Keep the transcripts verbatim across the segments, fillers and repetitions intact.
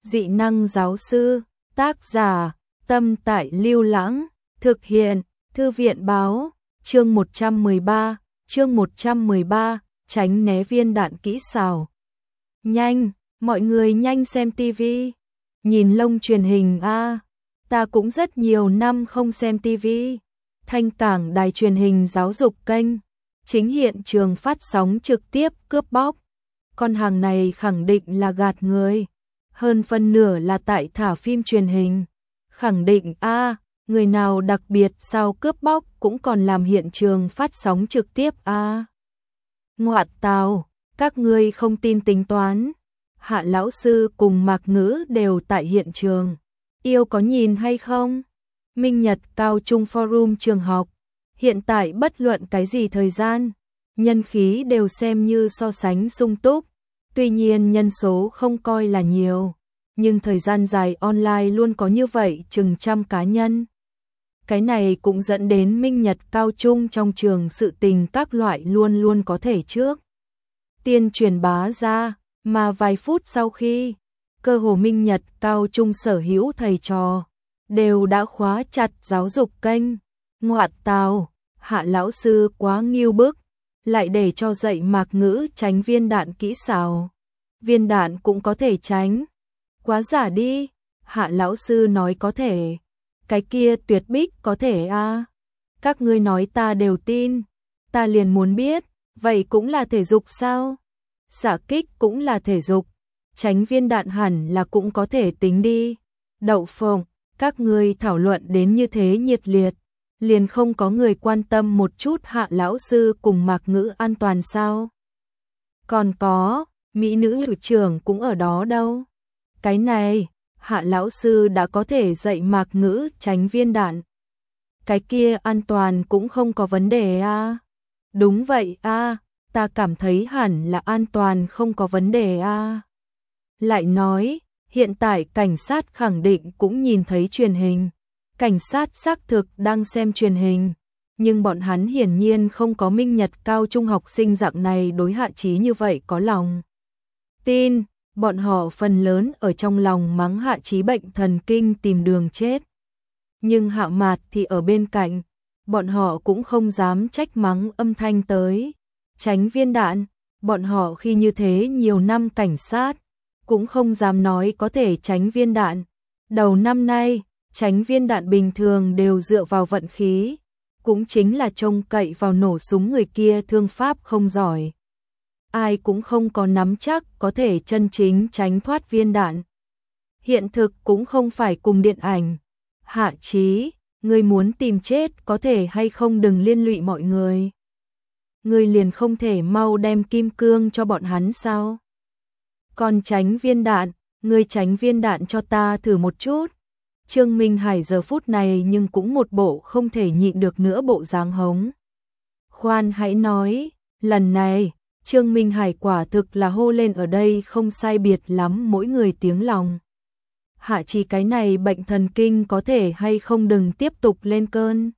Dị năng giáo sư, tác giả, Tâm Tại Lưu Lãng, thực hiện, Thư viện báo, chương một trăm mười ba, chương một trăm mười ba, tránh né viên đạn kỹ xảo. Nhanh, mọi người nhanh xem tivi, nhìn lông truyền hình a, ta cũng rất nhiều năm không xem tivi. Thanh Cảng đài truyền hình giáo dục kênh, chính hiện trường phát sóng trực tiếp cướp bóc. Con hàng này khẳng định là gạt người, hơn phân nửa là tại thả phim truyền hình. Khẳng định a, người nào đặc biệt sao cướp bóc cũng còn làm hiện trường phát sóng trực tiếp a. Ngoại tào, các ngươi không tin tính toán. Hạ lão sư cùng Mạc Ngữ đều tại hiện trường. Yêu có nhìn hay không? Minh Nhật Cao Trung Forum trường học. Hiện tại bất luận cái gì thời gian, nhân khí đều xem như so sánh sung túc. Tuy nhiên nhân số không coi là nhiều, nhưng thời gian dài online luôn có như vậy chừng trăm cá nhân. Cái này cũng dẫn đến Minh Nhật Cao Trung trong trường sự tình các loại luôn luôn có thể trước tiên truyền bá ra, mà vài phút sau khi, cơ hồ Minh Nhật Cao Trung sở hữu thầy trò đều đã khóa chặt giáo dục kênh. Ngoại tào, Hạ lão sư quá nghiêu bức, lại để cho dạy Mạc Ngữ tránh viên đạn kỹ xảo. Viên đạn cũng có thể tránh. Quá giả đi. Hạ lão sư nói có thể. Cái kia Tuyệt Bích có thể a. À. Các ngươi nói ta đều tin. Ta liền muốn biết, vậy cũng là thể dục sao? Xạ kích cũng là thể dục. Tránh viên đạn hẳn là cũng có thể tính đi. Đậu phộng, các ngươi thảo luận đến như thế nhiệt liệt, liền không có người quan tâm một chút Hạ lão sư cùng Mạc Ngữ an toàn sao? Còn có, mỹ nữ hiệu trưởng cũng ở đó đâu. Cái này, Hạ lão sư đã có thể dạy Mạc Ngữ tránh viên đạn. Cái kia an toàn cũng không có vấn đề a. À. Đúng vậy a, à, ta cảm thấy hẳn là an toàn không có vấn đề a. À. Lại nói, hiện tại cảnh sát khẳng định cũng nhìn thấy truyền hình. Cảnh sát xác thực đang xem truyền hình, nhưng bọn hắn hiển nhiên không có Minh Nhật Cao Trung học sinh dạng này đối Hạ Chí như vậy có lòng tin, bọn họ phần lớn ở trong lòng mắng Hạ Chí bệnh thần kinh tìm đường chết. Nhưng Hạ Mạt thì ở bên cạnh, bọn họ cũng không dám trách mắng âm thanh tới. Tránh viên đạn, bọn họ khi như thế nhiều năm cảnh sát, cũng không dám nói có thể tránh viên đạn. Đầu năm nay, tránh viên đạn bình thường đều dựa vào vận khí, cũng chính là trông cậy vào nổ súng người kia thương pháp không giỏi. Ai cũng không có nắm chắc có thể chân chính tránh thoát viên đạn. Hiện thực cũng không phải cùng điện ảnh. Hạ Chí, ngươi muốn tìm chết có thể hay không đừng liên lụy mọi người. Ngươi liền không thể mau đem kim cương cho bọn hắn sao? Còn tránh viên đạn, ngươi tránh viên đạn cho ta thử một chút. Trương Minh Hải giờ phút này nhưng cũng một bộ không thể nhịn được nữa bộ dáng hống. Khoan hãy nói, lần này, Trương Minh Hải quả thực là hô lên ở đây không sai biệt lắm mỗi người tiếng lòng. Hạ Chí cái này bệnh thần kinh có thể hay không đừng tiếp tục lên cơn.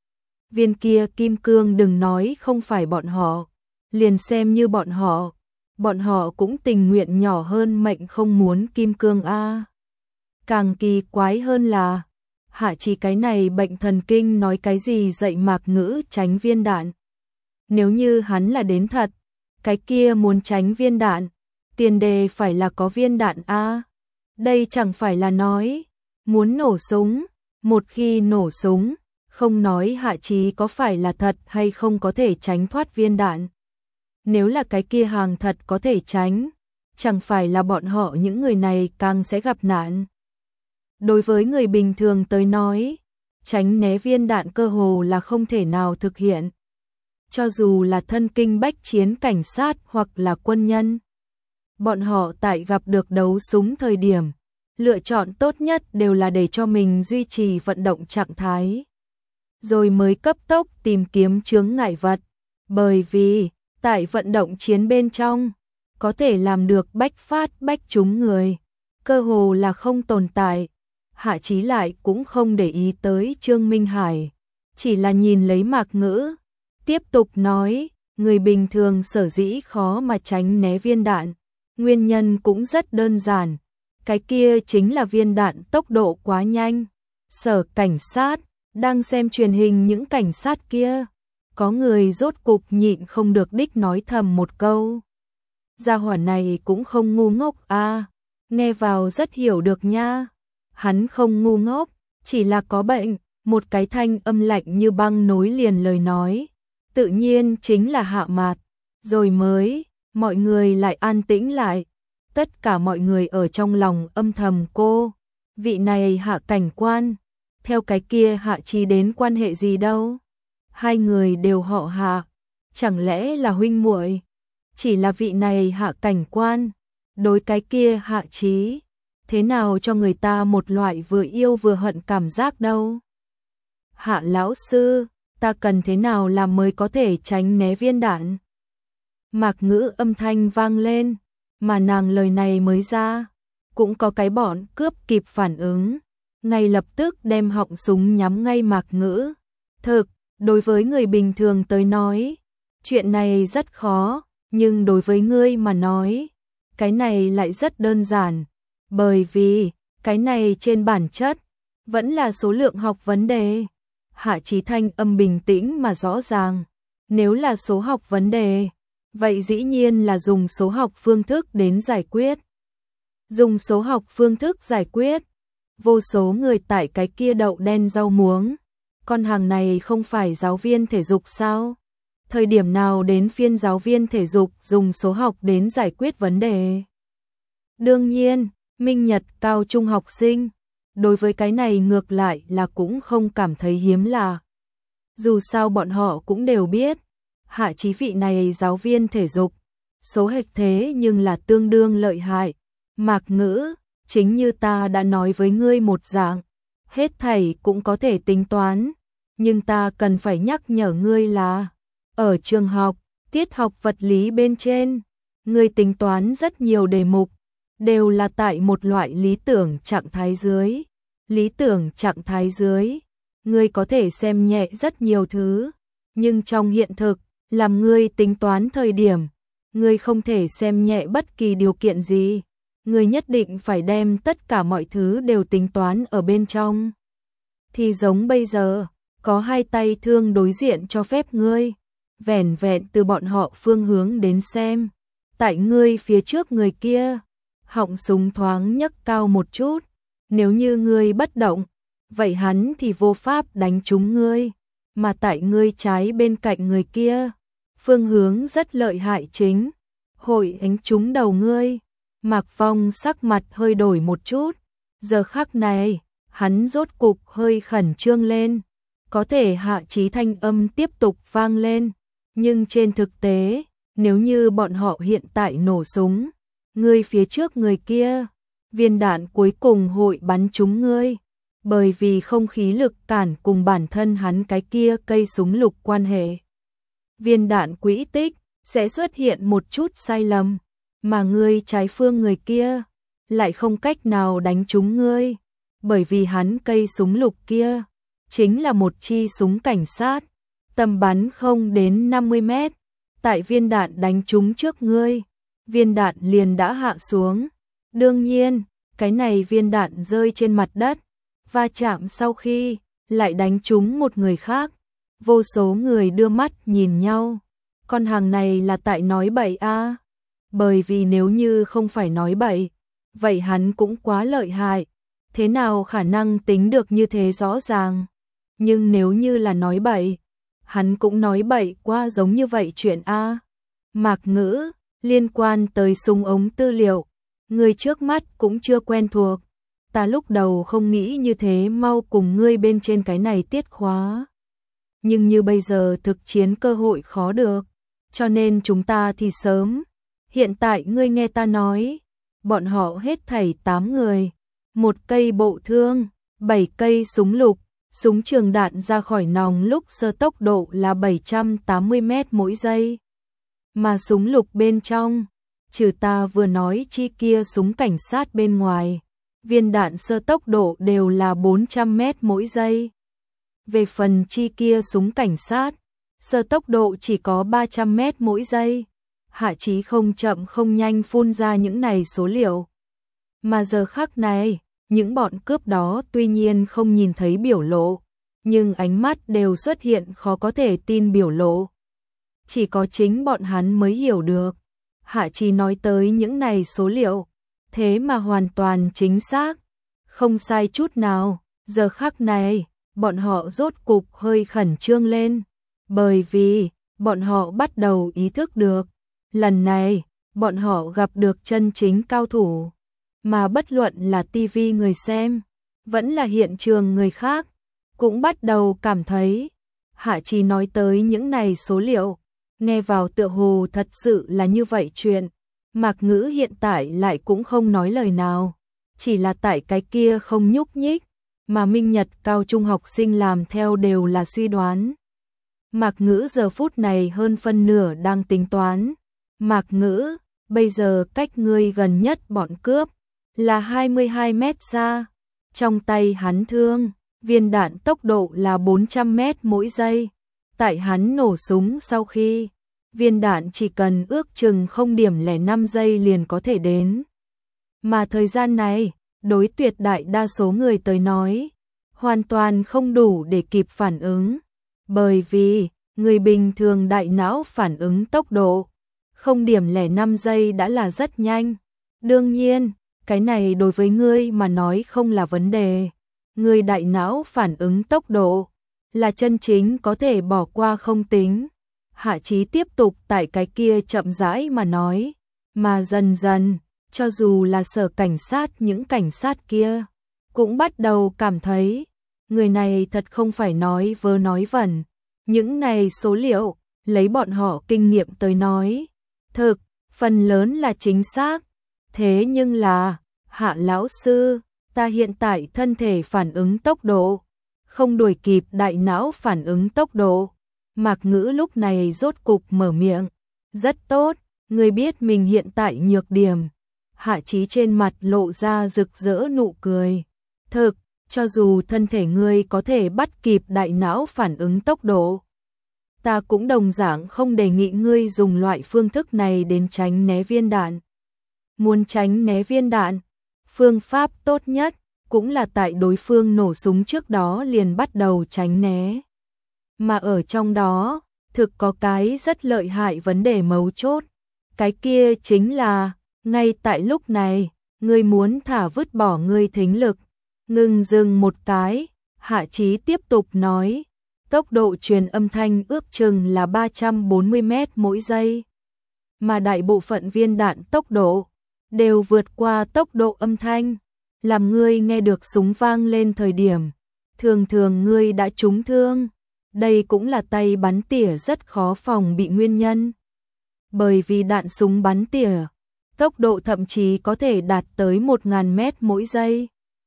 Viên kia kim cương đừng nói không phải bọn họ, liền xem như bọn họ, bọn họ cũng tình nguyện nhỏ hơn mệnh không muốn kim cương a. Càng kỳ quái hơn là, Hạ Chí cái này bệnh thần kinh nói cái gì dạy Mạc Ngữ tránh viên đạn. Nếu như hắn là đến thật, cái kia muốn tránh viên đạn, tiền đề phải là có viên đạn a. Đây chẳng phải là nói, muốn nổ súng, một khi nổ súng, không nói Hạ Chí có phải là thật hay không có thể tránh thoát viên đạn. Nếu là cái kia hàng thật có thể tránh, chẳng phải là bọn họ những người này càng sẽ gặp nạn. Đối với người bình thường tới nói, tránh né viên đạn cơ hồ là không thể nào thực hiện. Cho dù là thân kinh bách chiến cảnh sát hoặc là quân nhân, bọn họ tại gặp được đấu súng thời điểm, lựa chọn tốt nhất đều là để cho mình duy trì vận động trạng thái, rồi mới cấp tốc tìm kiếm chướng ngại vật, bởi vì tại vận động chiến bên trong, có thể làm được bách phát bách trúng người, cơ hồ là không tồn tại. Hạ Chí lại cũng không để ý tới Trương Minh Hải, chỉ là nhìn lấy Mạc Ngữ, tiếp tục nói, người bình thường sở dĩ khó mà tránh né viên đạn, nguyên nhân cũng rất đơn giản, Cái kia chính là viên đạn tốc độ quá nhanh. Sở cảnh sát, đang xem truyền hình những cảnh sát kia. Có người rốt cục nhịn không được đích nói thầm một câu. Gia hỏa này cũng không ngu ngốc à, nghe vào rất hiểu được nha. Hắn không ngu ngốc, chỉ là có bệnh. Một cái thanh âm lạnh như băng nối liền lời nói. Tự nhiên chính là Hạ Mạt. Rồi mới, mọi người lại an tĩnh lại. Tất cả mọi người ở trong lòng âm thầm cô. Vị này Hạ cảnh quan, theo cái kia Hạ Chí đến quan hệ gì đâu. Hai người đều họ Hạ, chẳng lẽ là huynh muội? Chỉ là vị này Hạ cảnh quan, đối cái kia Hạ Chí, thế nào cho người ta một loại vừa yêu vừa hận cảm giác đâu. Hạ lão sư, ta cần thế nào làm mới có thể tránh né viên đạn? Mạc Ngữ âm thanh vang lên, mà nàng lời này mới ra, cũng có cái bọn cướp kịp phản ứng, ngay lập tức đem họng súng nhắm ngay Mạc Ngữ. Thực, đối với người bình thường tới nói, chuyện này rất khó, nhưng đối với ngươi mà nói, cái này lại rất đơn giản, bởi vì cái này trên bản chất vẫn là số lượng học vấn đề. Hạ Chí thanh âm bình tĩnh mà rõ ràng, nếu là số học vấn đề, vậy dĩ nhiên là dùng số học phương thức đến giải quyết. Dùng số học phương thức giải quyết, vô số người tại cái kia đậu đen rau muống. Con hàng này không phải giáo viên thể dục sao? Thời điểm nào đến phiên giáo viên thể dục dùng số học đến giải quyết vấn đề? Đương nhiên, Minh Nhật cao trung học sinh, đối với cái này ngược lại là cũng không cảm thấy hiếm lạ. Dù sao bọn họ cũng đều biết, Hạ Chí vị này giáo viên thể dục, số hệt thế nhưng là tương đương lợi hại. Mạc Ngữ, chính như ta đã nói với ngươi một dạng, hết thảy cũng có thể tính toán, nhưng ta cần phải nhắc nhở ngươi là, ở trường học, tiết học vật lý bên trên, ngươi tính toán rất nhiều đề mục, đều là tại một loại lý tưởng trạng thái dưới. Lý tưởng trạng thái dưới, ngươi có thể xem nhẹ rất nhiều thứ, nhưng trong hiện thực, làm ngươi tính toán thời điểm, ngươi không thể xem nhẹ bất kỳ điều kiện gì, ngươi nhất định phải đem tất cả mọi thứ đều tính toán ở bên trong. Thì giống bây giờ, có hai tay thương đối diện cho phép ngươi, vẻn vẹn từ bọn họ phương hướng đến xem, tại ngươi phía trước người kia, họng súng thoáng nhấc cao một chút, nếu như ngươi bất động, vậy hắn thì vô pháp đánh trúng ngươi, mà tại ngươi trái bên cạnh người kia, phương hướng rất lợi hại chính, hội đánh trúng đầu ngươi. Mạc Phong sắc mặt hơi đổi một chút, giờ khắc này, hắn rốt cục hơi khẩn trương lên, có thể Hạ Chí thanh âm tiếp tục vang lên, nhưng trên thực tế, nếu như bọn họ hiện tại nổ súng, ngươi phía trước người kia, viên đạn cuối cùng hội bắn trúng ngươi, bởi vì không khí lực cản cùng bản thân hắn cái kia cây súng lục quan hệ. Viên đạn quỹ tích sẽ xuất hiện một chút sai lầm, mà ngươi trái phương người kia lại không cách nào đánh trúng ngươi, bởi vì hắn cây súng lục kia chính là một chi súng cảnh sát, tầm bắn không đến năm mươi mét, tại viên đạn đánh trúng trước ngươi, viên đạn liền đã hạ xuống. Đương nhiên, cái này viên đạn rơi trên mặt đất, va chạm sau khi lại đánh trúng một người khác, vô số người đưa mắt nhìn nhau, con hàng này là tại nói bậy a? À? Bởi vì nếu như không phải nói bậy, vậy hắn cũng quá lợi hại, thế nào khả năng tính được như thế rõ ràng, nhưng nếu như là nói bậy, hắn cũng nói bậy qua giống như vậy chuyện a. À? Mạc Ngữ, liên quan tới súng ống tư liệu, người trước mắt cũng chưa quen thuộc, ta lúc đầu không nghĩ như thế mau cùng ngươi bên trên cái này tiết khóa. Nhưng như bây giờ thực chiến cơ hội khó được, cho nên chúng ta thì sớm. Hiện tại ngươi nghe ta nói, bọn họ hết thảy tám người, một cây bộ thương, bảy cây súng lục, súng trường đạn ra khỏi nòng lúc sơ tốc độ là bảy trăm tám mươi mét mỗi giây. Mà súng lục bên trong, trừ ta vừa nói chi kia súng cảnh sát bên ngoài, viên đạn sơ tốc độ đều là bốn trăm mét mỗi giây. Về phần chi kia súng cảnh sát, sơ tốc độ chỉ có ba trăm mét mỗi giây. Hạ Chí không chậm không nhanh phun ra những này số liệu. Mà giờ khắc này, những bọn cướp đó tuy nhiên không nhìn thấy biểu lộ, nhưng ánh mắt đều xuất hiện khó có thể tin biểu lộ. Chỉ có chính bọn hắn mới hiểu được. Hạ Chí nói tới những này số liệu, thế mà hoàn toàn chính xác, không sai chút nào. Giờ khắc này, bọn họ rốt cục hơi khẩn trương lên, bởi vì bọn họ bắt đầu ý thức được, lần này bọn họ gặp được chân chính cao thủ, mà bất luận là ti vi người xem, vẫn là hiện trường người khác, cũng bắt đầu cảm thấy. Hạ Chí nói tới những này số liệu, nghe vào tựa hồ thật sự là như vậy chuyện. Mạc Ngữ hiện tại lại cũng không nói lời nào, chỉ là tại cái kia không nhúc nhích, mà Minh Nhật cao trung học sinh làm theo đều là suy đoán. Mạc Ngữ giờ phút này hơn phân nửa đang tính toán. Mạc Ngữ, bây giờ cách ngươi gần nhất bọn cướp là hai mươi hai mét xa, trong tay hắn thương, viên đạn tốc độ là bốn trăm mét mỗi giây. Tại hắn nổ súng sau khi, viên đạn chỉ cần ước chừng không điểm lẻ năm giây liền có thể đến. Mà thời gian này, đối tuyệt đại đa số người tới nói, hoàn toàn không đủ để kịp phản ứng, bởi vì người bình thường đại não phản ứng tốc độ không điểm lẻ năm giây đã là rất nhanh. Đương nhiên, cái này đối với ngươi mà nói không là vấn đề. Người đại não phản ứng tốc độ là chân chính có thể bỏ qua không tính. Hạ Chí tiếp tục tại cái kia chậm rãi mà nói, mà dần dần, cho dù là sở cảnh sát những cảnh sát kia, cũng bắt đầu cảm thấy, người này thật không phải nói vớ nói vẩn. Những này số liệu, lấy bọn họ kinh nghiệm tới nói, thực, phần lớn là chính xác. Thế nhưng là, Hạ lão sư, ta hiện tại thân thể phản ứng tốc độ, không đuổi kịp đại não phản ứng tốc độ. Mạc Ngữ lúc này rốt cục mở miệng. Rất tốt, ngươi biết mình hiện tại nhược điểm. Hạ Chí trên mặt lộ ra rực rỡ nụ cười. Thực, cho dù thân thể ngươi có thể bắt kịp đại não phản ứng tốc độ, ta cũng đồng dạng không đề nghị ngươi dùng loại phương thức này đến tránh né viên đạn. Muốn tránh né viên đạn, phương pháp tốt nhất cũng là tại đối phương nổ súng trước đó liền bắt đầu tránh né. Mà ở trong đó, thực có cái rất lợi hại vấn đề mấu chốt. Cái kia chính là, ngay tại lúc này, ngươi muốn thả vứt bỏ ngươi thính lực. Ngừng dừng một cái, Hạ Chí tiếp tục nói, tốc độ truyền âm thanh ước chừng là ba trăm bốn mươi mét mỗi giây. Mà đại bộ phận viên đạn tốc độ đều vượt qua tốc độ âm thanh, làm ngươi nghe được súng vang lên thời điểm, thường thường ngươi đã trúng thương. Đây cũng là tay bắn tỉa rất khó phòng bị nguyên nhân. Bởi vì đạn súng bắn tỉa, tốc độ thậm chí có thể đạt tới một nghìn mét mỗi giây.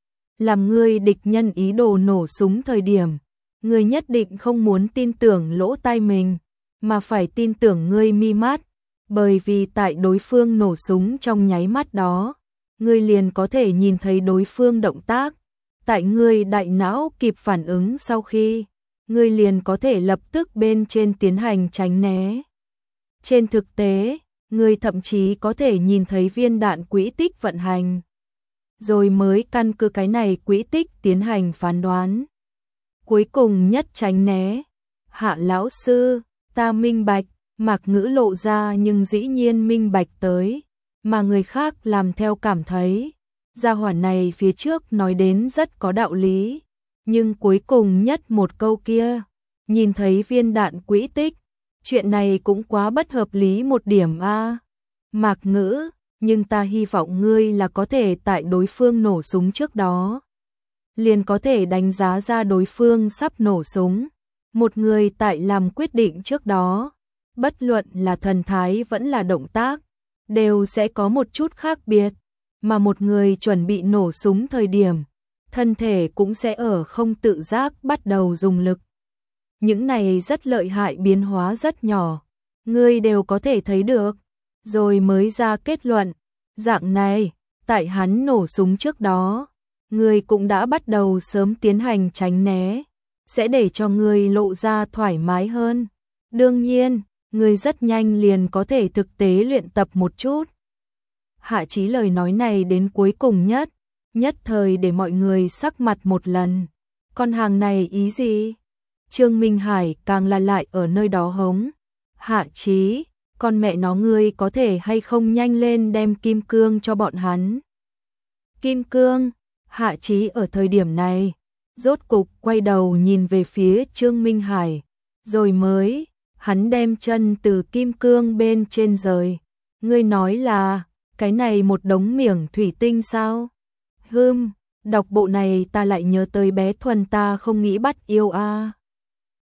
Làm ngươi địch nhân ý đồ nổ súng thời điểm, ngươi nhất định không muốn tin tưởng lỗ tai mình, mà phải tin tưởng ngươi mi mắt. Bởi vì tại đối phương nổ súng trong nháy mắt đó, ngươi liền có thể nhìn thấy đối phương động tác. Tại ngươi đại não kịp phản ứng sau khi, ngươi liền có thể lập tức bên trên tiến hành tránh né. Trên thực tế, ngươi thậm chí có thể nhìn thấy viên đạn quỹ tích vận hành, rồi mới căn cứ cái này quỹ tích tiến hành phán đoán. Cuối cùng nhất tránh né. Hạ lão sư, ta minh bạch. Mạc Ngữ lộ ra nhưng dĩ nhiên minh bạch tới, mà người khác làm theo cảm thấy. Gia hỏa này phía trước nói đến rất có đạo lý, nhưng cuối cùng nhất một câu kia, nhìn thấy viên đạn quỹ tích, chuyện này cũng quá bất hợp lý một điểm a. Mạc Ngữ, nhưng ta hy vọng ngươi là có thể tại đối phương nổ súng trước đó, liền có thể đánh giá ra đối phương sắp nổ súng. Một người tại làm quyết định trước đó, bất luận là thần thái vẫn là động tác, đều sẽ có một chút khác biệt, mà một người chuẩn bị nổ súng thời điểm, thân thể cũng sẽ ở không tự giác bắt đầu dùng lực. Những này rất lợi hại biến hóa rất nhỏ, ngươi đều có thể thấy được, rồi mới ra kết luận. Dạng này, tại hắn nổ súng trước đó, ngươi cũng đã bắt đầu sớm tiến hành tránh né, sẽ để cho ngươi lộ ra thoải mái hơn. Đương nhiên, ngươi rất nhanh liền có thể thực tế luyện tập một chút. Hạ Chí lời nói này đến cuối cùng nhất, nhất thời để mọi người sắc mặt một lần. Con hàng này ý gì? Trương Minh Hải càng là lại ở nơi đó hống. Hạ Chí, con mẹ nó ngươi có thể hay không nhanh lên đem kim cương cho bọn hắn. Kim cương, Hạ Chí ở thời điểm này, rốt cục quay đầu nhìn về phía Trương Minh Hải, rồi mới, hắn đem chân từ kim cương bên trên rời. Ngươi nói là, cái này một đống miếng thủy tinh sao? Hừm, đọc bộ này ta lại nhớ tới bé Thuần ta không nghĩ bắt yêu a. À.